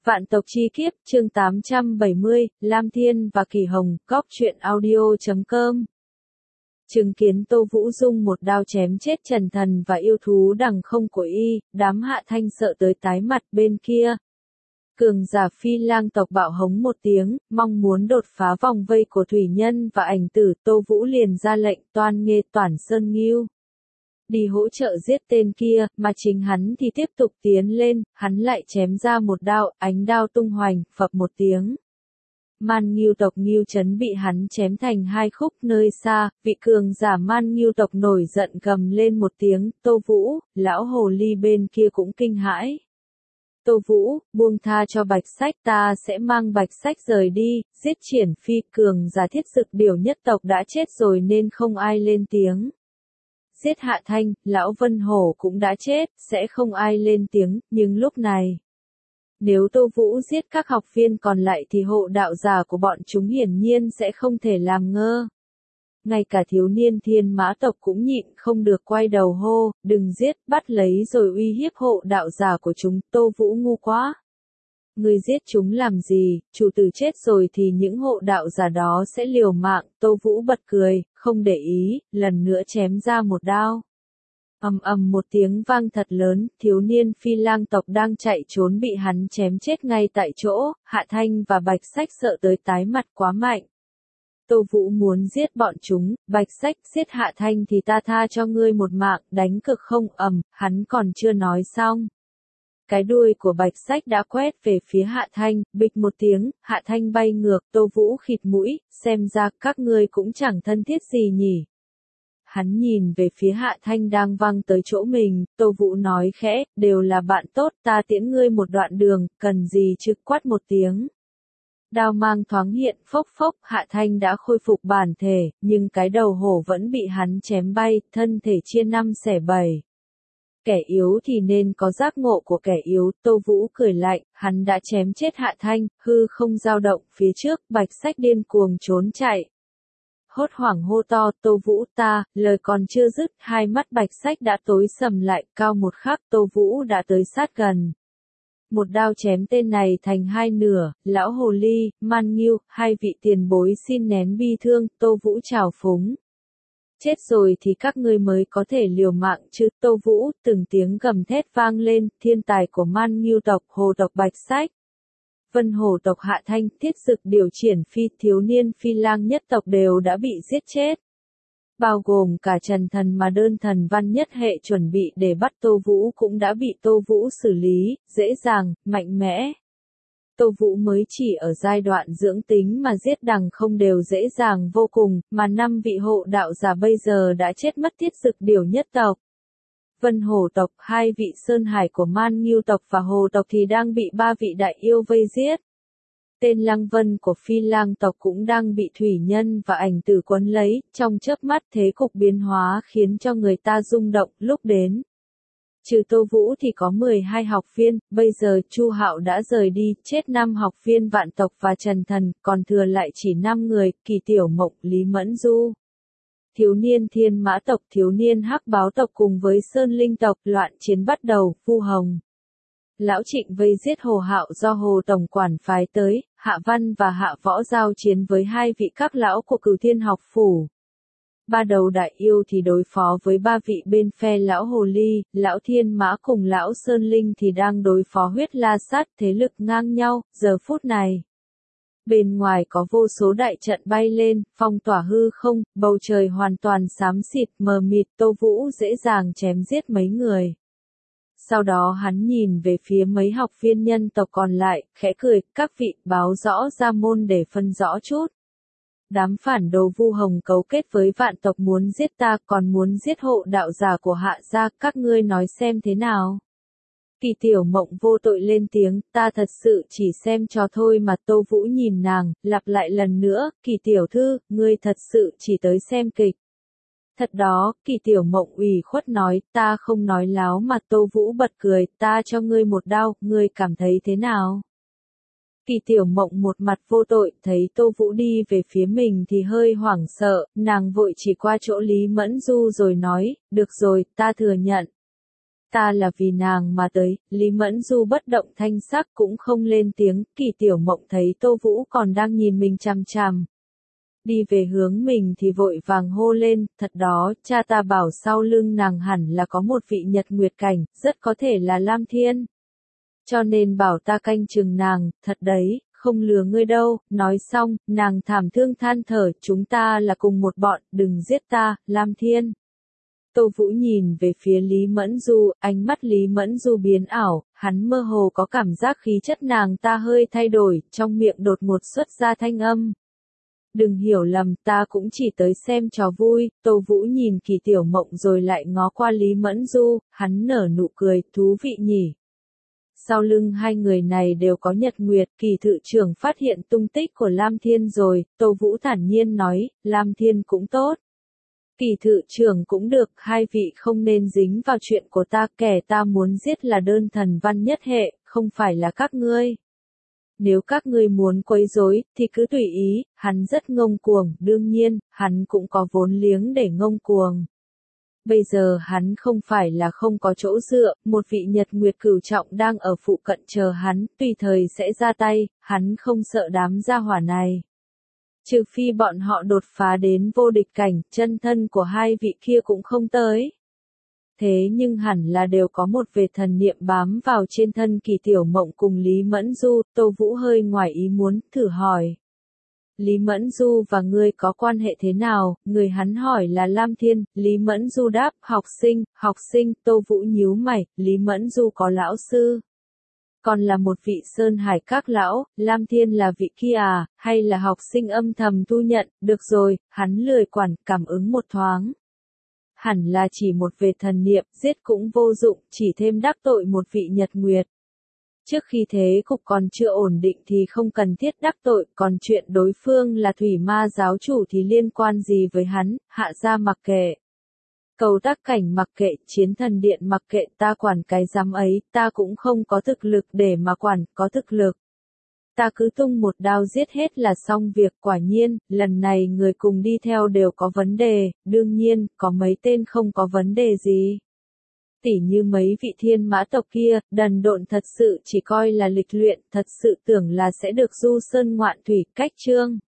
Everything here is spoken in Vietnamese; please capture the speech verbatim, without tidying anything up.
Vạn tộc chi kiếp, chương tám trăm bảy mươi, Lam Thiên và Kỳ Hồng, góc truyện audio chấm com. Chứng kiến Tô Vũ Dung một đao chém chết Trần Thần và yêu thú đằng không của y, đám Hạ Thanh sợ tới tái mặt. Bên kia, cường giả Phi Lang tộc bạo hống một tiếng, mong muốn đột phá vòng vây của Thủy Nhân và Ảnh Tử. Tô Vũ liền ra lệnh toan nghê Toản Sơn Ngưu đi hỗ trợ giết tên kia, mà chính hắn thì tiếp tục tiến lên. Hắn lại chém ra một đao, ánh đao tung hoành, phập một tiếng. Man Ngưu tộc Ngưu Chấn bị hắn chém thành hai khúc. Nơi xa, vị cường giả Man Ngưu tộc nổi giận gầm lên một tiếng. Tô Vũ, lão hồ ly bên kia cũng kinh hãi. Tô Vũ, buông tha cho Bạch Sách, ta sẽ mang Bạch Sách rời đi. Giết Triển Phi. Cường giả Thiết Dực Điểu nhất tộc đã chết rồi nên không ai lên tiếng. Giết Hạ Thanh, lão Vân Hổ cũng đã chết, sẽ không ai lên tiếng. Nhưng lúc này, nếu Tô Vũ giết các học viên còn lại thì hộ đạo giả của bọn chúng hiển nhiên sẽ không thể làm ngơ. Ngay cả thiếu niên Thiên Mã tộc cũng nhịn không được quay đầu hô, đừng giết, bắt lấy rồi uy hiếp hộ đạo giả của chúng. Tô Vũ ngu quá. Ngươi giết chúng làm gì, chủ tử chết rồi thì những hộ đạo giả đó sẽ liều mạng. Tô Vũ bật cười, không để ý, lần nữa chém ra một đao. Ầm ầm một tiếng vang thật lớn, thiếu niên Phi Lang tộc đang chạy trốn bị hắn chém chết ngay tại chỗ. Hạ Thanh và Bạch Sách sợ tới tái mặt, quá mạnh. Tô Vũ muốn giết bọn chúng. Bạch Sách, giết Hạ Thanh thì ta tha cho ngươi một mạng, đánh cực không. Ầm, hắn còn chưa nói xong, cái đuôi của Bạch Sách đã quét về phía Hạ Thanh, bịch một tiếng, Hạ Thanh bay ngược. Tô Vũ khịt mũi, xem ra các ngươi cũng chẳng thân thiết gì nhỉ. Hắn nhìn về phía Hạ Thanh đang văng tới chỗ mình. Tô Vũ nói khẽ, đều là bạn tốt, ta tiễn ngươi một đoạn đường, cần gì chứ. Quát một tiếng, đao mang thoáng hiện, phốc phốc. Hạ Thanh đã khôi phục bản thể, nhưng cái đầu hổ vẫn bị hắn chém bay, thân thể chia năm xẻ bảy. Kẻ yếu thì nên có giác ngộ của kẻ yếu. Tô Vũ cười lạnh, hắn đã chém chết Hạ Thanh, hư không dao động. Phía trước, Bạch Sách điên cuồng trốn chạy, hốt hoảng hô to, Tô Vũ ta. Lời còn chưa dứt, hai mắt Bạch Sách đã tối sầm lại. Cao một khắc, Tô Vũ đã tới sát gần, một đao chém tên này thành hai nửa. Lão hồ ly, Man Ngưu, hai vị tiền bối xin nén bi thương. Tô Vũ trào phúng, chết rồi thì các ngươi mới có thể liều mạng chứ. Tô Vũ, từng tiếng gầm thét vang lên. Thiên tài của Man Ngưu tộc, Hồ tộc Bạch Sách, Vân Hổ tộc Hạ Thanh, Thiết Dực Điểu Triển Phi, thiếu niên Phi Lang nhất tộc đều đã bị giết chết, bao gồm cả Trần Thần mà đơn thần văn nhất hệ chuẩn bị để bắt Tô Vũ cũng đã bị Tô Vũ xử lý, dễ dàng, mạnh mẽ. Tô Vũ mới chỉ ở giai đoạn dưỡng tính mà giết đằng không đều dễ dàng vô cùng, mà năm vị hộ đạo giả bây giờ đã chết mất. Thiết Dực Điểu nhất tộc, Vân Hổ tộc, hai vị Sơn Hải của Man Ngưu tộc và Hồ tộc thì đang bị ba vị đại yêu vây giết. Tên Lăng Vân của Phi Lang tộc cũng đang bị Thủy Nhân và Ảnh Tử quấn lấy. Trong chớp mắt thế cục biến hóa khiến cho người ta rung động. Lúc đến, trừ Tô Vũ thì có mười hai học viên, bây giờ Chu Hạo đã rời đi, chết năm học viên Vạn tộc và Trần Thần, còn thừa lại chỉ năm người, Kỳ Tiểu Mộng, Lý Mẫn Du, thiếu niên Thiên Mã tộc, thiếu niên Hắc Báo tộc cùng với Sơn Linh tộc. Loạn chiến bắt đầu. Vu Hồng, Lão Trịnh vây giết Hồ Hạo do Hồ tổng quản phái tới. Hạ Văn và Hạ Võ giao chiến với hai vị các lão của Cửu Thiên học phủ. Ba đầu đại yêu thì đối phó với ba vị bên phe lão hồ ly. Lão Thiên Mã cùng lão Sơn Linh thì đang đối phó Huyết La Sát, thế lực ngang nhau. Giờ phút này, bên ngoài có vô số đại trận bay lên, phong tỏa hư không, bầu trời hoàn toàn xám xịt mờ mịt. Tô Vũ dễ dàng chém giết mấy người. Sau đó hắn nhìn về phía mấy học viên nhân tộc còn lại, khẽ cười, các vị, báo rõ ra môn để phân rõ chút. Đám phản đồ Vu Hồng cấu kết với Vạn tộc muốn giết ta, còn muốn giết hộ đạo giả của Hạ gia, các ngươi nói xem thế nào. Kỳ Tiểu Mộng vô tội lên tiếng, ta thật sự chỉ xem trò thôi mà. Tô Vũ nhìn nàng, lặp lại lần nữa, Kỳ Tiểu Thư, ngươi thật sự chỉ tới xem kịch. Thật đó, Kỳ Tiểu Mộng ủy khuất nói, ta không nói láo mà. Tô Vũ bật cười, ta cho ngươi một đao, ngươi cảm thấy thế nào? Kỳ Tiểu Mộng một mặt vô tội, thấy Tô Vũ đi về phía mình thì hơi hoảng sợ, nàng vội chỉ qua chỗ Lý Mẫn Du rồi nói, được rồi, ta thừa nhận. Ta là vì nàng mà tới, Lý Mẫn Du bất động thanh sắc cũng không lên tiếng, Kỳ Tiểu Mộng thấy Tô Vũ còn đang nhìn mình chằm chằm. Đi về hướng mình thì vội vàng hô lên, thật đó, cha ta bảo sau lưng nàng hẳn là có một vị nhật nguyệt cảnh, rất có thể là Lam Thiên. Cho nên bảo ta canh chừng nàng, thật đấy, không lừa ngươi đâu, nói xong, nàng thảm thương than thở, chúng ta là cùng một bọn, đừng giết ta, Lam Thiên. Tô Vũ nhìn về phía Lý Mẫn Du, ánh mắt Lý Mẫn Du biến ảo, hắn mơ hồ có cảm giác khí chất nàng ta hơi thay đổi, trong miệng đột ngột xuất ra thanh âm. Đừng hiểu lầm, ta cũng chỉ tới xem trò vui. Tô Vũ nhìn Kỳ Tiểu Mộng rồi lại ngó qua Lý Mẫn Du, hắn nở nụ cười, thú vị nhỉ. Sau lưng hai người này đều có nhật nguyệt, Kỳ thự trưởng phát hiện tung tích của Lam Thiên rồi, Tô Vũ thản nhiên nói, Lam Thiên cũng tốt. Kỳ thự trưởng cũng được, hai vị không nên dính vào chuyện của ta, kẻ ta muốn giết là đơn thần văn nhất hệ, không phải là các ngươi. Nếu các ngươi muốn quấy rối, thì cứ tùy ý, hắn rất ngông cuồng, đương nhiên, hắn cũng có vốn liếng để ngông cuồng. Bây giờ hắn không phải là không có chỗ dựa, một vị nhật nguyệt cửu trọng đang ở phụ cận chờ hắn, tùy thời sẽ ra tay, hắn không sợ đám gia hỏa này. Trừ phi bọn họ đột phá đến vô địch cảnh, chân thân của hai vị kia cũng không tới. Thế nhưng hẳn là đều có một vệt thần niệm bám vào trên thân Kỳ Tiểu Mộng cùng Lý Mẫn Du, Tô Vũ hơi ngoài ý muốn, thử hỏi. Lý Mẫn Du và ngươi có quan hệ thế nào? Người hắn hỏi là Lam Thiên, Lý Mẫn Du đáp, học sinh, học sinh, Tô Vũ nhíu mày, Lý Mẫn Du có lão sư. Còn là một vị Sơn Hải các lão, Lam Thiên là vị kia à, hay là học sinh âm thầm thu nhận, được rồi, hắn lười quản, cảm ứng một thoáng. Hẳn là chỉ một vệt thần niệm, giết cũng vô dụng, chỉ thêm đắc tội một vị nhật nguyệt. Trước khi thế cục còn chưa ổn định thì không cần thiết đắc tội, còn chuyện đối phương là thủy ma giáo chủ thì liên quan gì với hắn, hạ gia mặc kệ. Cầu tác cảnh mặc kệ, chiến thần điện mặc kệ, ta quản cái giám ấy, ta cũng không có thực lực để mà quản, có thực lực. Ta cứ tung một đao giết hết là xong việc, quả nhiên, lần này người cùng đi theo đều có vấn đề, đương nhiên, có mấy tên không có vấn đề gì. Tỉ như mấy vị thiên mã tộc kia, đần độn thật sự chỉ coi là lịch luyện, thật sự tưởng là sẽ được du sơn ngoạn thủy, cách chương.